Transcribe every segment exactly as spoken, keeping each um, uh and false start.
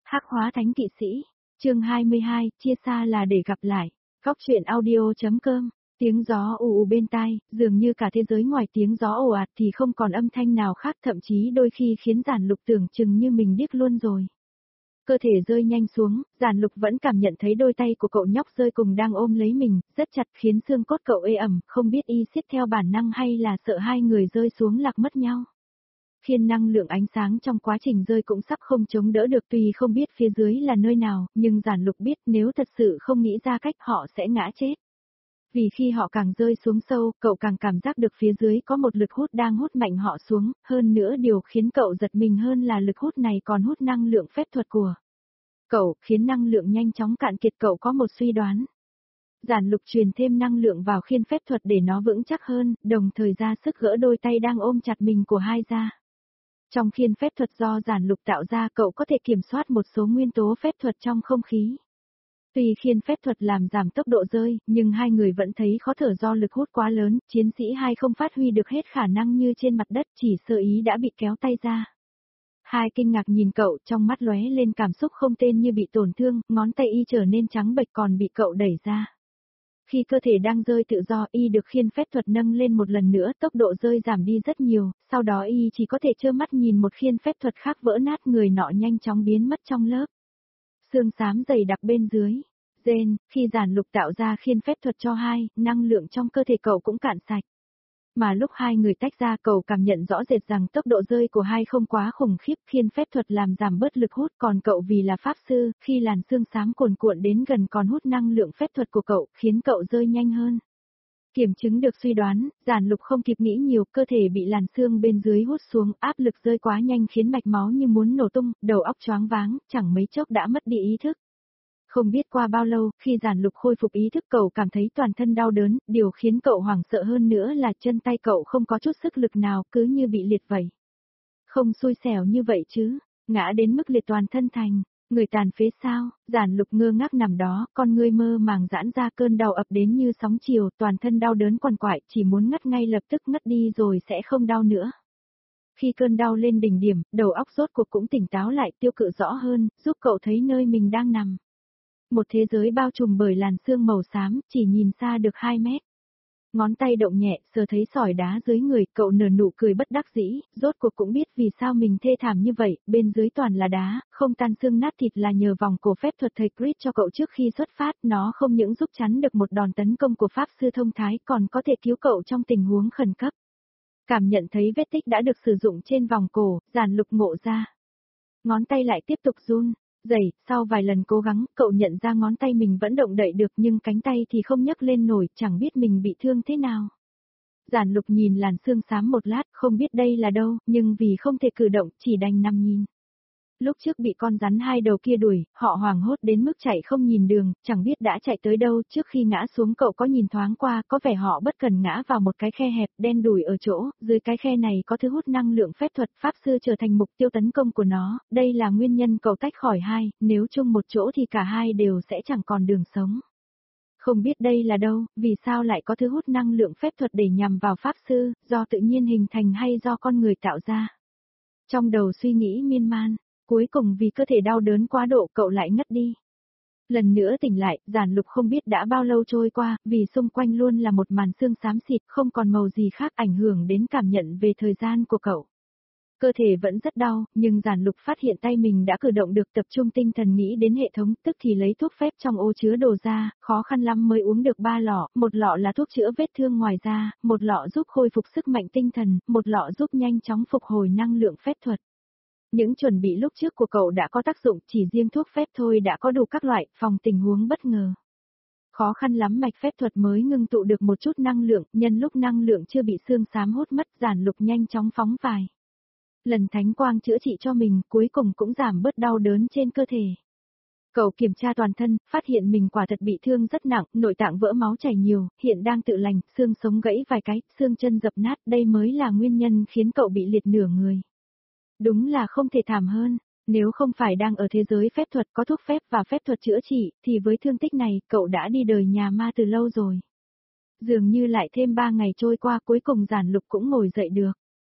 Hắc hóa thánh kỵ sĩ, chương hai mươi hai, chia xa là để gặp lại. Góc truyện audio.com, tiếng gió ù ù bên tai, dường như cả thế giới ngoài tiếng gió ồ ạt thì không còn âm thanh nào khác, thậm chí đôi khi khiến Giản Lục tưởng chừng như mình điếc luôn rồi. Cơ thể rơi nhanh xuống, Giản Lục vẫn cảm nhận thấy đôi tay của cậu nhóc rơi cùng đang ôm lấy mình, rất chặt khiến xương cốt cậu ê ẩm, không biết y siết theo bản năng hay là sợ hai người rơi xuống lạc mất nhau. Khiên năng lượng ánh sáng trong quá trình rơi cũng sắp không chống đỡ được, tuy không biết phía dưới là nơi nào, nhưng Giản Lục biết nếu thật sự không nghĩ ra cách họ sẽ ngã chết. Vì khi họ càng rơi xuống sâu, cậu càng cảm giác được phía dưới có một lực hút đang hút mạnh họ xuống, hơn nữa điều khiến cậu giật mình hơn là lực hút này còn hút năng lượng phép thuật của cậu, khiến năng lượng nhanh chóng cạn kiệt. Cậu có một suy đoán. Giản Lục truyền thêm năng lượng vào khiên phép thuật để nó vững chắc hơn, đồng thời ra sức gỡ đôi tay đang ôm chặt mình của hai ra. Trong khiên phép thuật do Giản Lục tạo ra, cậu có thể kiểm soát một số nguyên tố phép thuật trong không khí. Tuy khiên phép thuật làm giảm tốc độ rơi, nhưng hai người vẫn thấy khó thở do lực hút quá lớn, chiến sĩ hai không phát huy được hết khả năng như trên mặt đất, chỉ sơ ý đã bị kéo tay ra. Hai kinh ngạc nhìn cậu, trong mắt lóe lên cảm xúc không tên như bị tổn thương, ngón tay y trở nên trắng bệch còn bị cậu đẩy ra. Khi cơ thể đang rơi tự do, y được khiên phép thuật nâng lên một lần nữa, tốc độ rơi giảm đi rất nhiều, sau đó y chỉ có thể trơ mắt nhìn một khiên phép thuật khác vỡ nát, người nọ nhanh chóng biến mất trong lớp xương xám dày đặc bên dưới. Gen, khi Giản Lục tạo ra khiên phép thuật cho hai, năng lượng trong cơ thể cậu cũng cạn sạch. Mà lúc hai người tách ra, cậu cảm nhận rõ rệt rằng tốc độ rơi của hai không quá khủng khiếp, khiên phép thuật làm giảm bớt lực hút, còn cậu vì là pháp sư, khi làn xương xám cuồn cuộn đến gần còn hút năng lượng phép thuật của cậu, khiến cậu rơi nhanh hơn. Kiểm chứng được suy đoán, Giản Lục không kịp nghĩ nhiều, cơ thể bị làn xương bên dưới hút xuống, áp lực rơi quá nhanh khiến mạch máu như muốn nổ tung, đầu óc choáng váng, chẳng mấy chốc đã mất đi ý thức. Không biết qua bao lâu, khi Giản Lục khôi phục ý thức, cậu cảm thấy toàn thân đau đớn, điều khiến cậu hoảng sợ hơn nữa là chân tay cậu không có chút sức lực nào, cứ như bị liệt vậy. Không xui xẻo như vậy chứ, ngã đến mức liệt toàn thân thành người tàn phế sao? Giản Lục ngơ ngác nằm đó, con ngươi mơ màng giãn ra, cơn đau ập đến như sóng chiều, toàn thân đau đớn quằn quại, chỉ muốn ngất ngay lập tức ngất đi rồi sẽ không đau nữa. Khi cơn đau lên đỉnh điểm, đầu óc rốt cuộc cũng tỉnh táo lại, tiêu cự rõ hơn, giúp cậu thấy nơi mình đang nằm. Một thế giới bao trùm bởi làn sương màu xám, chỉ nhìn xa được hai mét. Ngón tay động nhẹ, sờ thấy sỏi đá dưới người, cậu nở nụ cười bất đắc dĩ, rốt cuộc cũng biết vì sao mình thê thảm như vậy, bên dưới toàn là đá, không tan xương nát thịt là nhờ vòng cổ phép thuật thầy Chris cho cậu trước khi xuất phát, nó không những giúp chắn được một đòn tấn công của pháp sư thông thái, còn có thể cứu cậu trong tình huống khẩn cấp. Cảm nhận thấy vết tích đã được sử dụng trên vòng cổ, Giản Lục ngộ ra. Ngón tay lại tiếp tục run rẩy, sau vài lần cố gắng, cậu nhận ra ngón tay mình vẫn động đậy được nhưng cánh tay thì không nhấc lên nổi, chẳng biết mình bị thương thế nào. Giản Lục nhìn làn xương xám một lát, không biết đây là đâu, nhưng vì không thể cử động, chỉ đành nằm nhìn. Lúc trước bị con rắn hai đầu kia đuổi, họ hoảng hốt đến mức chạy không nhìn đường, chẳng biết đã chạy tới đâu. Trước khi ngã xuống, cậu có nhìn thoáng qua, có vẻ họ bất cần ngã vào một cái khe hẹp, đen đủi ở chỗ, dưới cái khe này có thứ hút năng lượng phép thuật, pháp sư trở thành mục tiêu tấn công của nó, đây là nguyên nhân cậu tách khỏi hai, nếu chung một chỗ thì cả hai đều sẽ chẳng còn đường sống. Không biết đây là đâu, vì sao lại có thứ hút năng lượng phép thuật để nhằm vào pháp sư, do tự nhiên hình thành hay do con người tạo ra? Trong đầu suy nghĩ miên man. Cuối cùng vì cơ thể đau đớn quá độ, cậu lại ngất đi. Lần nữa tỉnh lại, Giản Lục không biết đã bao lâu trôi qua, vì xung quanh luôn là một màn sương xám xịt, không còn màu gì khác ảnh hưởng đến cảm nhận về thời gian của cậu. Cơ thể vẫn rất đau, nhưng Giản Lục phát hiện tay mình đã cử động được, tập trung tinh thần nghĩ đến hệ thống, tức thì lấy thuốc phép trong ô chứa đồ ra, khó khăn lắm mới uống được ba lọ, một lọ là thuốc chữa vết thương ngoài da, một lọ giúp khôi phục sức mạnh tinh thần, một lọ giúp nhanh chóng phục hồi năng lượng phép thuật. Những chuẩn bị lúc trước của cậu đã có tác dụng, chỉ riêng thuốc phép thôi đã có đủ các loại, phòng tình huống bất ngờ. Khó khăn lắm mạch phép thuật mới ngưng tụ được một chút năng lượng, nhân lúc năng lượng chưa bị xương xám hút mất, Giản Lục nhanh chóng phóng vài lần thánh quang chữa trị cho mình, cuối cùng cũng giảm bớt đau đớn trên cơ thể. Cậu kiểm tra toàn thân, phát hiện mình quả thật bị thương rất nặng, nội tạng vỡ máu chảy nhiều, hiện đang tự lành, xương sống gãy vài cái, xương chân dập nát, đây mới là nguyên nhân khiến cậu bị liệt nửa người. Đúng là không thể thảm hơn, nếu không phải đang ở thế giới phép thuật có thuốc phép và phép thuật chữa trị, thì với thương tích này, cậu đã đi đời nhà ma từ lâu rồi. Dường như lại thêm ba ngày trôi qua, cuối cùng Giản Lục cũng ngồi dậy được.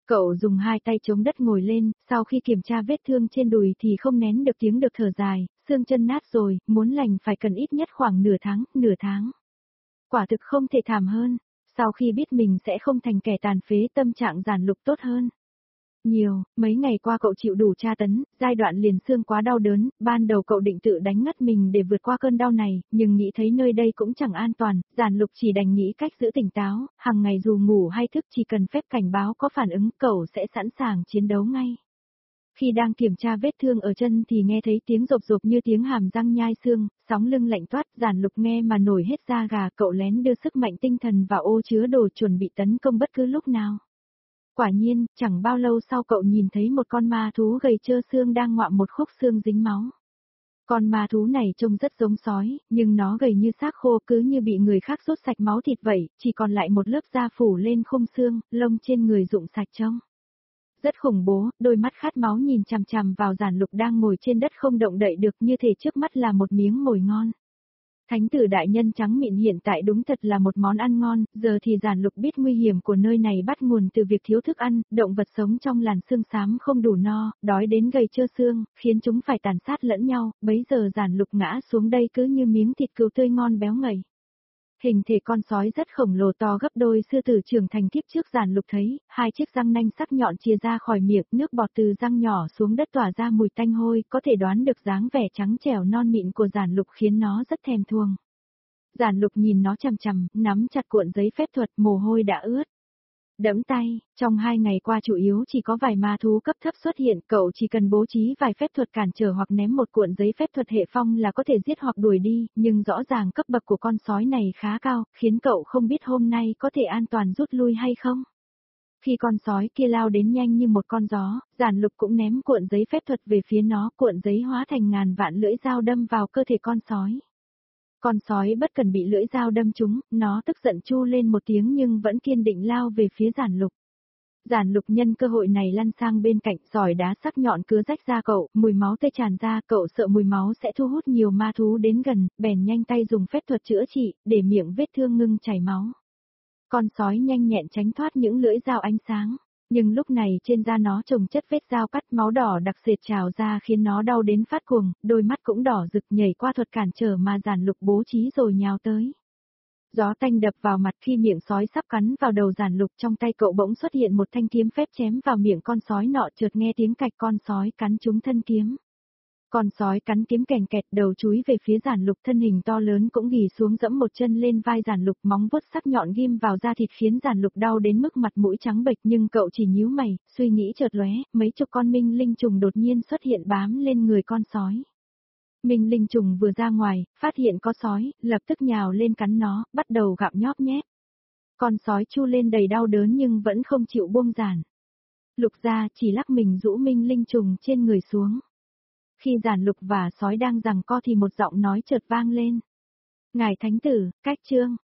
Cậu dùng hai tay chống đất ngồi lên, sau khi kiểm tra vết thương trên đùi thì không nén được tiếng được thở dài, xương chân nát rồi, muốn lành phải cần ít nhất khoảng nửa tháng, nửa tháng. Quả thực không thể thảm hơn, sau khi biết mình sẽ không thành kẻ tàn phế tâm trạng Giản Lục tốt hơn. Nhiều, mấy ngày qua cậu chịu đủ tra tấn, giai đoạn liền xương quá đau đớn, ban đầu cậu định tự đánh ngất mình để vượt qua cơn đau này, nhưng nghĩ thấy nơi đây cũng chẳng an toàn, Giản Lục chỉ đành nghĩ cách giữ tỉnh táo, hàng ngày dù ngủ hay thức chỉ cần phép cảnh báo có phản ứng cậu sẽ sẵn sàng chiến đấu ngay. Khi đang kiểm tra vết thương ở chân thì nghe thấy tiếng rộp rộp như tiếng hàm răng nhai xương, sóng lưng lạnh toát, Giản Lục nghe mà nổi hết da gà, cậu lén đưa sức mạnh tinh thần vào ô chứa đồ chuẩn bị tấn công bất cứ lúc nào. Quả nhiên, chẳng bao lâu sau cậu nhìn thấy một con ma thú gầy trơ xương đang ngoạm một khúc xương dính máu. Con ma thú này trông rất giống sói, nhưng nó gầy như xác khô cứ như bị người khác rút sạch máu thịt vậy, chỉ còn lại một lớp da phủ lên khung xương, lông trên người rụng sạch trông. Rất khủng bố, đôi mắt khát máu nhìn chằm chằm vào Giản Lục đang ngồi trên đất không động đậy được như thể trước mắt là một miếng mồi ngon. Thánh tử đại nhân trắng mịn hiện tại đúng thật là một món ăn ngon, giờ thì Giản Lục biết nguy hiểm của nơi này bắt nguồn từ việc thiếu thức ăn, động vật sống trong làn xương xám không đủ no, đói đến gầy trơ xương, khiến chúng phải tàn sát lẫn nhau, bấy giờ Giản Lục ngã xuống đây cứ như miếng thịt cừu tươi ngon béo ngậy. Hình thể con sói rất khổng lồ to gấp đôi sư tử trưởng thành kiếp trước Giản Lục thấy, hai chiếc răng nanh sắc nhọn chia ra khỏi miệng, nước bọt từ răng nhỏ xuống đất tỏa ra mùi tanh hôi, có thể đoán được dáng vẻ trắng trẻo non mịn của Giản Lục khiến nó rất thèm thuồng. Giản Lục nhìn nó chằm chằm, nắm chặt cuộn giấy phép thuật, mồ hôi đã ướt. Đẫm tay, trong hai ngày qua chủ yếu chỉ có vài ma thú cấp thấp xuất hiện, cậu chỉ cần bố trí vài phép thuật cản trở hoặc ném một cuộn giấy phép thuật hệ phong là có thể giết hoặc đuổi đi, nhưng rõ ràng cấp bậc của con sói này khá cao, khiến cậu không biết hôm nay có thể an toàn rút lui hay không. Khi con sói kia lao đến nhanh như một con gió, Giản Lục cũng ném cuộn giấy phép thuật về phía nó, cuộn giấy hóa thành ngàn vạn lưỡi dao đâm vào cơ thể con sói. Con sói bất cần bị lưỡi dao đâm trúng, nó tức giận chu lên một tiếng nhưng vẫn kiên định lao về phía Giản Lục. Giản Lục nhân cơ hội này lăn sang bên cạnh, giỏi đá sắc nhọn cứa rách da cậu, mùi máu tươi tràn ra, cậu sợ mùi máu sẽ thu hút nhiều ma thú đến gần, bèn nhanh tay dùng phép thuật chữa trị, để miệng vết thương ngưng chảy máu. Con sói nhanh nhẹn tránh thoát những lưỡi dao ánh sáng, nhưng lúc này trên da nó chồng chất vết dao cắt, máu đỏ đặc sệt trào ra khiến nó đau đến phát cuồng, đôi mắt cũng đỏ rực, nhảy qua thuật cản trở mà Giản Lục bố trí rồi nhào tới. Gió tanh đập vào mặt khi miệng sói sắp cắn vào đầu Giản Lục, trong tay cậu bỗng xuất hiện một thanh kiếm phép chém vào miệng con sói nọ, chợt nghe tiếng cạch, con sói cắn trúng thân kiếm. Con sói cắn kiếm kèn kẹt, đầu chúi về phía Giản Lục, thân hình to lớn cũng ghì xuống dẫm một chân lên vai Giản Lục, móng vuốt sắc nhọn ghim vào da thịt khiến Giản Lục đau đến mức mặt mũi trắng bệch, nhưng cậu chỉ nhíu mày, suy nghĩ chợt lóe, mấy chục con minh linh trùng đột nhiên xuất hiện bám lên người con sói. Minh linh trùng vừa ra ngoài, phát hiện có sói, lập tức nhào lên cắn nó, bắt đầu gặm nhóp nhép. Con sói chu lên đầy đau đớn nhưng vẫn không chịu buông Giản Lục ra, chỉ lắc mình rũ minh linh trùng trên người xuống. Khi Giản Lục và sói đang giằng co thì một giọng nói chợt vang lên. Ngài thánh tử, cách chương.